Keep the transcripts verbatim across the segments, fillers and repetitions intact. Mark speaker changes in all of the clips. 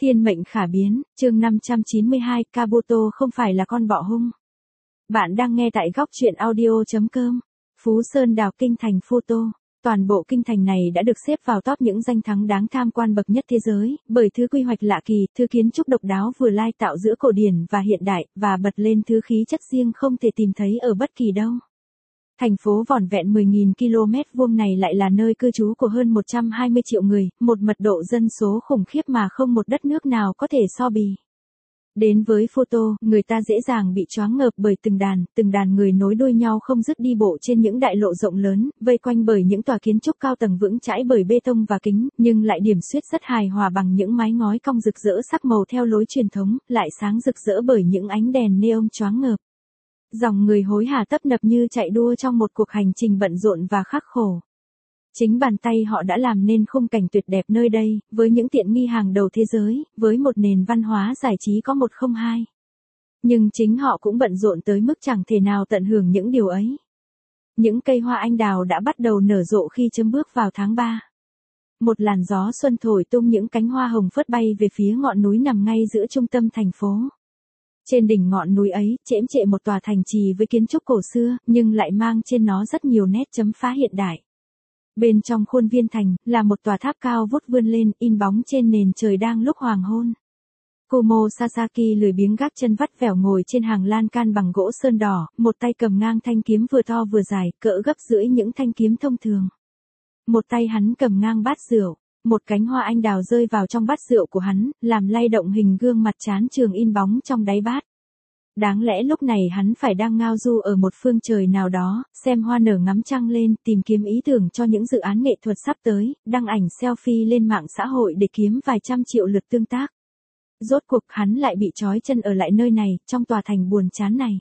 Speaker 1: Thiên mệnh khả biến, chương năm trăm chín mươi hai, Kabuto không phải là con bọ hung. Bạn đang nghe tại góc truyện audio chấm com. Phú Sơn đảo kinh thành Photo. Toàn bộ kinh thành này đã được xếp vào top những danh thắng đáng tham quan bậc nhất thế giới, bởi thứ quy hoạch lạ kỳ, thứ kiến trúc độc đáo vừa lai tạo giữa cổ điển và hiện đại, và bật lên thứ khí chất riêng không thể tìm thấy ở bất kỳ đâu. Thành phố vỏn vẹn mười nghìn ki lô mét vuông này lại là nơi cư trú của hơn một trăm hai mươi triệu người, một mật độ dân số khủng khiếp mà không một đất nước nào có thể so bì. Đến với Photo, người ta dễ dàng bị choáng ngợp bởi từng đàn, từng đàn người nối đuôi nhau không dứt đi bộ trên những đại lộ rộng lớn, vây quanh bởi những tòa kiến trúc cao tầng vững chãi bởi bê tông và kính, nhưng lại điểm xuyết rất hài hòa bằng những mái ngói cong rực rỡ sắc màu theo lối truyền thống, lại sáng rực rỡ bởi những ánh đèn neon choáng ngợp. Dòng người hối hả tấp nập như chạy đua trong một cuộc hành trình bận rộn và khắc khổ. Chính bàn tay họ đã làm nên khung cảnh tuyệt đẹp nơi đây, với những tiện nghi hàng đầu thế giới, với một nền văn hóa giải trí có một không hai. Nhưng chính họ cũng bận rộn tới mức chẳng thể nào tận hưởng những điều ấy. Những cây hoa anh đào đã bắt đầu nở rộ khi chấm bước vào tháng ba. Một làn gió xuân thổi tung những cánh hoa hồng phớt bay về phía ngọn núi nằm ngay giữa trung tâm thành phố. Trên đỉnh ngọn núi ấy, chễm chệ một tòa thành trì với kiến trúc cổ xưa, nhưng lại mang trên nó rất nhiều nét chấm phá hiện đại. Bên trong khuôn viên thành, là một tòa tháp cao vút vươn lên, in bóng trên nền trời đang lúc hoàng hôn. Kumo Sasaki lười biếng gác chân vắt vẻo ngồi trên hàng lan can bằng gỗ sơn đỏ, một tay cầm ngang thanh kiếm vừa to vừa dài, cỡ gấp rưỡi những thanh kiếm thông thường. Một tay hắn cầm ngang bát rượu. Một cánh hoa anh đào rơi vào trong bát rượu của hắn, làm lay động hình gương mặt trán trường in bóng trong đáy bát. Đáng lẽ lúc này hắn phải đang ngao du ở một phương trời nào đó, xem hoa nở ngắm trăng lên, tìm kiếm ý tưởng cho những dự án nghệ thuật sắp tới, đăng ảnh selfie lên mạng xã hội để kiếm vài trăm triệu lượt tương tác. Rốt cuộc hắn lại bị trói chân ở lại nơi này, trong tòa thành buồn chán này.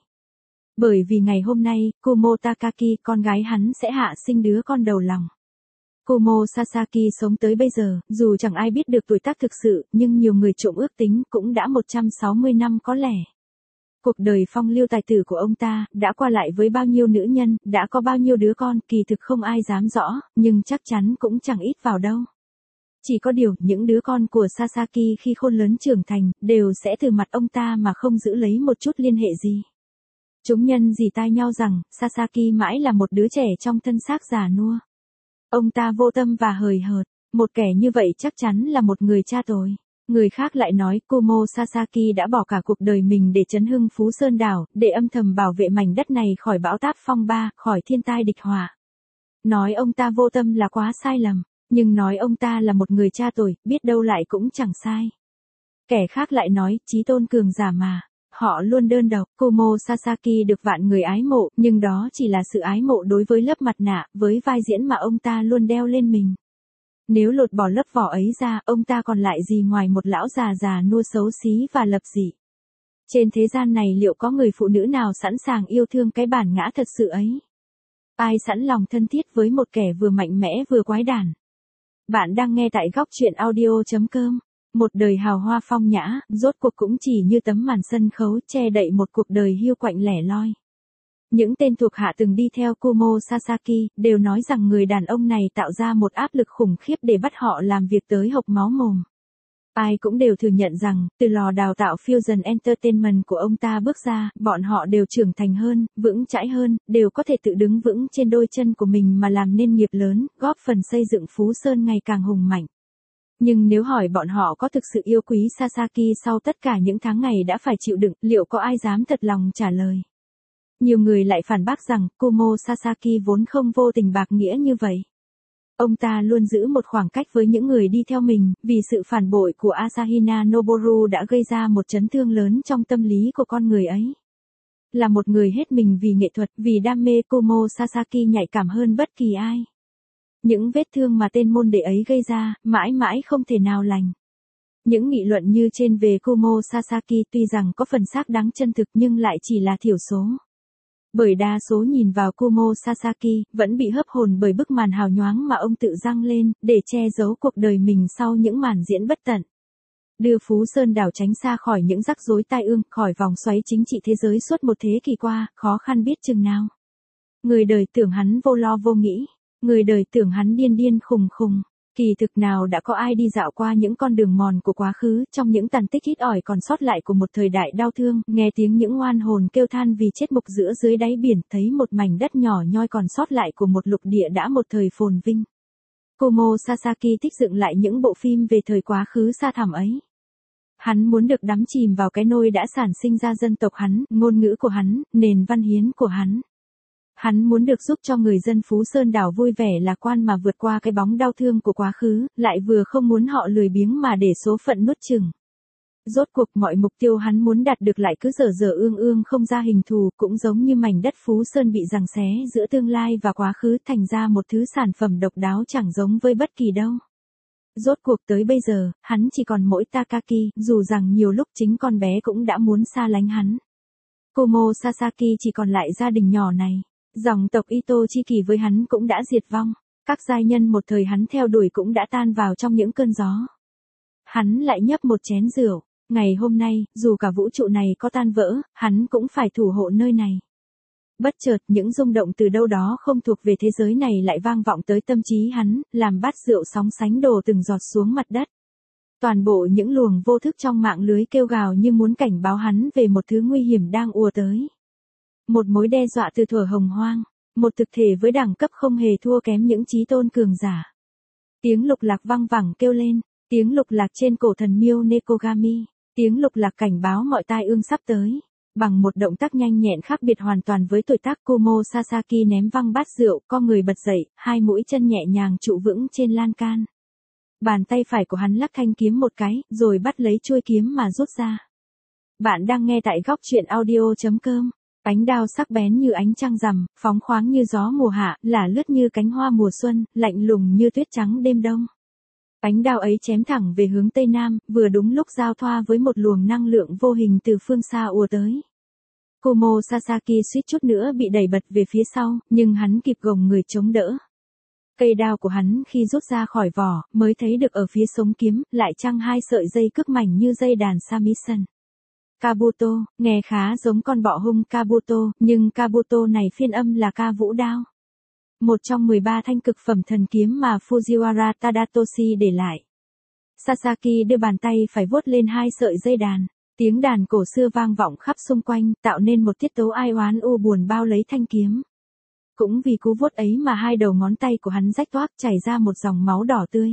Speaker 1: Bởi vì ngày hôm nay, Kumo Takaki, con gái hắn sẽ hạ sinh đứa con đầu lòng. Kumo Sasaki sống tới bây giờ, dù chẳng ai biết được tuổi tác thực sự, nhưng nhiều người trộm ước tính cũng đã một trăm sáu mươi năm có lẽ. Cuộc đời phong lưu tài tử của ông ta, đã qua lại với bao nhiêu nữ nhân, đã có bao nhiêu đứa con, kỳ thực không ai dám rõ, nhưng chắc chắn cũng chẳng ít vào đâu. Chỉ có điều, những đứa con của Sasaki khi khôn lớn trưởng thành, đều sẽ từ mặt ông ta mà không giữ lấy một chút liên hệ gì. Chúng nhân dì tai nhau rằng, Sasaki mãi là một đứa trẻ trong thân xác già nua. Ông ta vô tâm và hời hợt, một kẻ như vậy chắc chắn là một người cha tồi. Người khác lại nói Kumo Sasaki đã bỏ cả cuộc đời mình để chấn hưng Phú Sơn đảo, để âm thầm bảo vệ mảnh đất này khỏi bão táp phong ba, khỏi thiên tai địch họa. Nói ông ta vô tâm là quá sai lầm, nhưng nói ông ta là một người cha tồi, biết đâu lại cũng chẳng sai. Kẻ khác lại nói, chí tôn cường giả mà. Họ luôn đơn độc, Kumo Sasaki được vạn người ái mộ, nhưng đó chỉ là sự ái mộ đối với lớp mặt nạ, với vai diễn mà ông ta luôn đeo lên mình. Nếu lột bỏ lớp vỏ ấy ra, ông ta còn lại gì ngoài một lão già già nua xấu xí và lập dị. Trên thế gian này liệu có người phụ nữ nào sẵn sàng yêu thương cái bản ngã thật sự ấy? Ai sẵn lòng thân thiết với một kẻ vừa mạnh mẽ vừa quái đản? Bạn đang nghe tại góc truyện audio chấm com. Một đời hào hoa phong nhã, rốt cuộc cũng chỉ như tấm màn sân khấu che đậy một cuộc đời hiu quạnh lẻ loi. Những tên thuộc hạ từng đi theo Kumo Sasaki, đều nói rằng người đàn ông này tạo ra một áp lực khủng khiếp để bắt họ làm việc tới hộc máu mồm. Ai cũng đều thừa nhận rằng, từ lò đào tạo Fusion Entertainment của ông ta bước ra, bọn họ đều trưởng thành hơn, vững chãi hơn, đều có thể tự đứng vững trên đôi chân của mình mà làm nên nghiệp lớn, góp phần xây dựng Phú Sơn ngày càng hùng mạnh. Nhưng nếu hỏi bọn họ có thực sự yêu quý Sasaki sau tất cả những tháng ngày đã phải chịu đựng, liệu có ai dám thật lòng trả lời? Nhiều người lại phản bác rằng, Kumo Sasaki vốn không vô tình bạc nghĩa như vậy. Ông ta luôn giữ một khoảng cách với những người đi theo mình, vì sự phản bội của Asahina Noboru đã gây ra một chấn thương lớn trong tâm lý của con người ấy. Là một người hết mình vì nghệ thuật, vì đam mê, Kumo Sasaki nhạy cảm hơn bất kỳ ai. Những vết thương mà tên môn đệ ấy gây ra, mãi mãi không thể nào lành. Những nghị luận như trên về Kumo Sasaki tuy rằng có phần xác đáng chân thực nhưng lại chỉ là thiểu số. Bởi đa số nhìn vào Kumo Sasaki, vẫn bị hấp hồn bởi bức màn hào nhoáng mà ông tự dăng lên, để che giấu cuộc đời mình sau những màn diễn bất tận. Đưa Phú Sơn đảo tránh xa khỏi những rắc rối tai ương, khỏi vòng xoáy chính trị thế giới suốt một thế kỷ qua, khó khăn biết chừng nào. Người đời tưởng hắn vô lo vô nghĩ. Người đời tưởng hắn điên điên khùng khùng. Kỳ thực nào đã có ai đi dạo qua những con đường mòn của quá khứ, trong những tàn tích ít ỏi còn sót lại của một thời đại đau thương, nghe tiếng những oan hồn kêu than vì chết mục giữa dưới đáy biển, thấy một mảnh đất nhỏ nhoi còn sót lại của một lục địa đã một thời phồn vinh. Kumo Sasaki thích dựng lại những bộ phim về thời quá khứ xa thẳm ấy. Hắn muốn được đắm chìm vào cái nôi đã sản sinh ra dân tộc hắn, ngôn ngữ của hắn, nền văn hiến của hắn. Hắn muốn được giúp cho người dân Phú Sơn đảo vui vẻ lạc quan mà vượt qua cái bóng đau thương của quá khứ, lại vừa không muốn họ lười biếng mà để số phận nuốt chửng. Rốt cuộc mọi mục tiêu hắn muốn đạt được lại cứ dở dở ương ương không ra hình thù, cũng giống như mảnh đất Phú Sơn bị giằng xé giữa tương lai và quá khứ thành ra một thứ sản phẩm độc đáo chẳng giống với bất kỳ đâu. Rốt cuộc tới bây giờ, hắn chỉ còn mỗi Takaki, dù rằng nhiều lúc chính con bé cũng đã muốn xa lánh hắn. Kumo Sasaki chỉ còn lại gia đình nhỏ này. Dòng tộc Ito chi kỳ với hắn cũng đã diệt vong, các giai nhân một thời hắn theo đuổi cũng đã tan vào trong những cơn gió. Hắn lại nhấp một chén rượu, ngày hôm nay, dù cả vũ trụ này có tan vỡ, hắn cũng phải thủ hộ nơi này. Bất chợt những rung động từ đâu đó không thuộc về thế giới này lại vang vọng tới tâm trí hắn, làm bát rượu sóng sánh đổ từng giọt xuống mặt đất. Toàn bộ những luồng vô thức trong mạng lưới kêu gào như muốn cảnh báo hắn về một thứ nguy hiểm đang ùa tới. Một mối đe dọa từ thuở hồng hoang, một thực thể với đẳng cấp không hề thua kém những chí tôn cường giả. Tiếng lục lạc vang vẳng kêu lên, tiếng lục lạc trên cổ thần miêu Nekogami, tiếng lục lạc cảnh báo mọi tai ương sắp tới. Bằng một động tác nhanh nhẹn khác biệt hoàn toàn với tuổi tác, Kumo Sasaki ném văng bát rượu, co người bật dậy, hai mũi chân nhẹ nhàng trụ vững trên lan can. Bàn tay phải của hắn lắc thanh kiếm một cái, rồi bắt lấy chuôi kiếm mà rút ra. Bạn đang nghe tại góc truyện audio chấm com. Ánh đao sắc bén như ánh trăng rằm, phóng khoáng như gió mùa hạ, lả lướt như cánh hoa mùa xuân, lạnh lùng như tuyết trắng đêm đông. Ánh đao ấy chém thẳng về hướng tây nam, vừa đúng lúc giao thoa với một luồng năng lượng vô hình từ phương xa ùa tới. Kumo Sasaki suýt chút nữa bị đẩy bật về phía sau, nhưng hắn kịp gồng người chống đỡ. Cây đao của hắn khi rút ra khỏi vỏ, mới thấy được ở phía sống kiếm, lại trăng hai sợi dây cước mảnh như dây đàn samisen. Kabuto, nghe khá giống con bọ hung Kabuto, nhưng Kabuto này phiên âm là ca vũ đao. Một trong mười ba thanh cực phẩm thần kiếm mà Fujiwara Tadatoshi để lại. Sasaki đưa bàn tay phải vuốt lên hai sợi dây đàn. Tiếng đàn cổ xưa vang vọng khắp xung quanh, tạo nên một tiết tấu ai oán u buồn bao lấy thanh kiếm. Cũng vì cú vuốt ấy mà hai đầu ngón tay của hắn rách toác chảy ra một dòng máu đỏ tươi.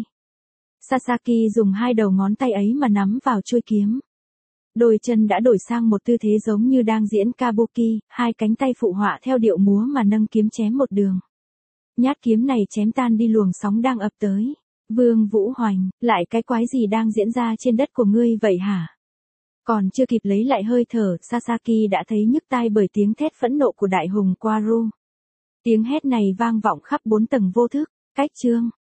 Speaker 1: Sasaki dùng hai đầu ngón tay ấy mà nắm vào chuôi kiếm. Đôi chân đã đổi sang một tư thế giống như đang diễn kabuki, hai cánh tay phụ họa theo điệu múa mà nâng kiếm chém một đường. Nhát kiếm này chém tan đi luồng sóng đang ập tới. Vương Vũ Hoành, lại cái quái gì đang diễn ra trên đất của ngươi vậy hả? Còn chưa kịp lấy lại hơi thở, Sasaki đã thấy nhức tai bởi tiếng thét phẫn nộ của đại hùng Quaru. Tiếng hét này vang vọng khắp bốn tầng vô thức, cách chương.